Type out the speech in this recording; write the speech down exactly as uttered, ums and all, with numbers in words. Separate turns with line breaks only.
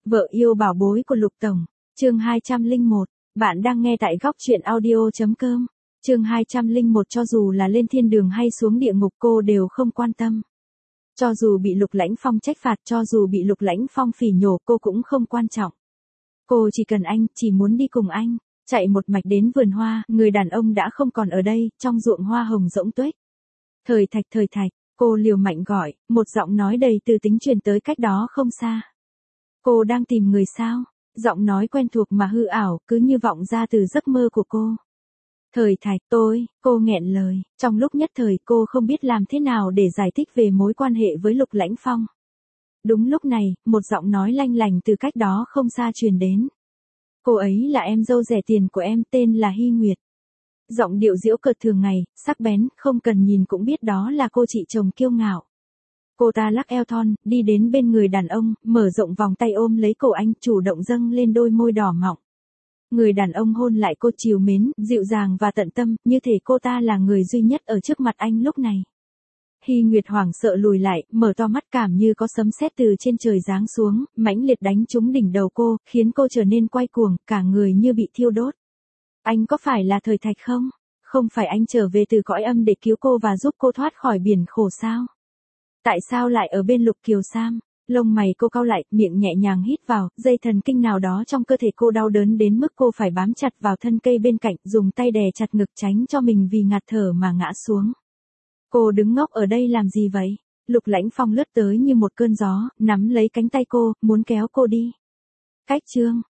Vợ yêu bảo bối của Lục Tổng, chương hai trăm lẻ một, bạn đang nghe tại góc truyện audio.com, chương hai trăm lẻ một. Cho dù là lên thiên đường hay xuống địa ngục cô đều không quan tâm. Cho dù bị Lục Lãnh Phong trách phạt, cho dù bị Lục Lãnh Phong phỉ nhổ cô cũng không quan trọng. Cô chỉ cần anh, chỉ muốn đi cùng anh, chạy một mạch đến vườn hoa, người đàn ông đã không còn ở đây, trong ruộng hoa hồng rỗng tuếch. Thời Thạch, Thời Thạch, cô liều mạnh gọi, một giọng nói đầy từ tính truyền tới cách đó không xa. Cô đang tìm người sao? Giọng nói quen thuộc mà hư ảo, cứ như vọng ra từ giấc mơ của cô. Thời Thạch, tôi, cô nghẹn lời, trong lúc nhất thời cô không biết làm thế nào để giải thích về mối quan hệ với Lục Lãnh Phong. Đúng lúc này, một giọng nói lanh lành từ cách đó không xa truyền đến. Cô ấy là em dâu rẻ tiền của em, tên là Hy Nguyệt. Giọng điệu giễu cợt thường ngày, sắc bén, không cần nhìn cũng biết đó là cô chị chồng kiêu ngạo. Cô ta lắc eo thon, đi đến bên người đàn ông, mở rộng vòng tay ôm lấy cổ anh, chủ động dâng lên đôi môi đỏ mọng. Người đàn ông hôn lại cô trìu mến, dịu dàng và tận tâm, như thể cô ta là người duy nhất ở trước mặt anh lúc này. Hy Nguyệt hoảng sợ lùi lại, mở to mắt cảm như có sấm sét từ trên trời giáng xuống, mãnh liệt đánh trúng đỉnh đầu cô, khiến cô trở nên quay cuồng, cả người như bị thiêu đốt. Anh có phải là Thời Thạch không? Không phải anh trở về từ cõi âm để cứu cô và giúp cô thoát khỏi biển khổ sao? Tại sao lại ở bên Lục Kiều Sam? Lông mày cô cau lại, miệng nhẹ nhàng hít vào, dây thần kinh nào đó trong cơ thể cô đau đớn đến mức cô phải bám chặt vào thân cây bên cạnh, dùng tay đè chặt ngực tránh cho mình vì ngạt thở mà ngã xuống. Cô đứng ngốc ở đây làm gì vậy? Lục Lãnh Phong lướt tới như một cơn gió, nắm lấy cánh tay cô, muốn kéo cô đi. Cách chương,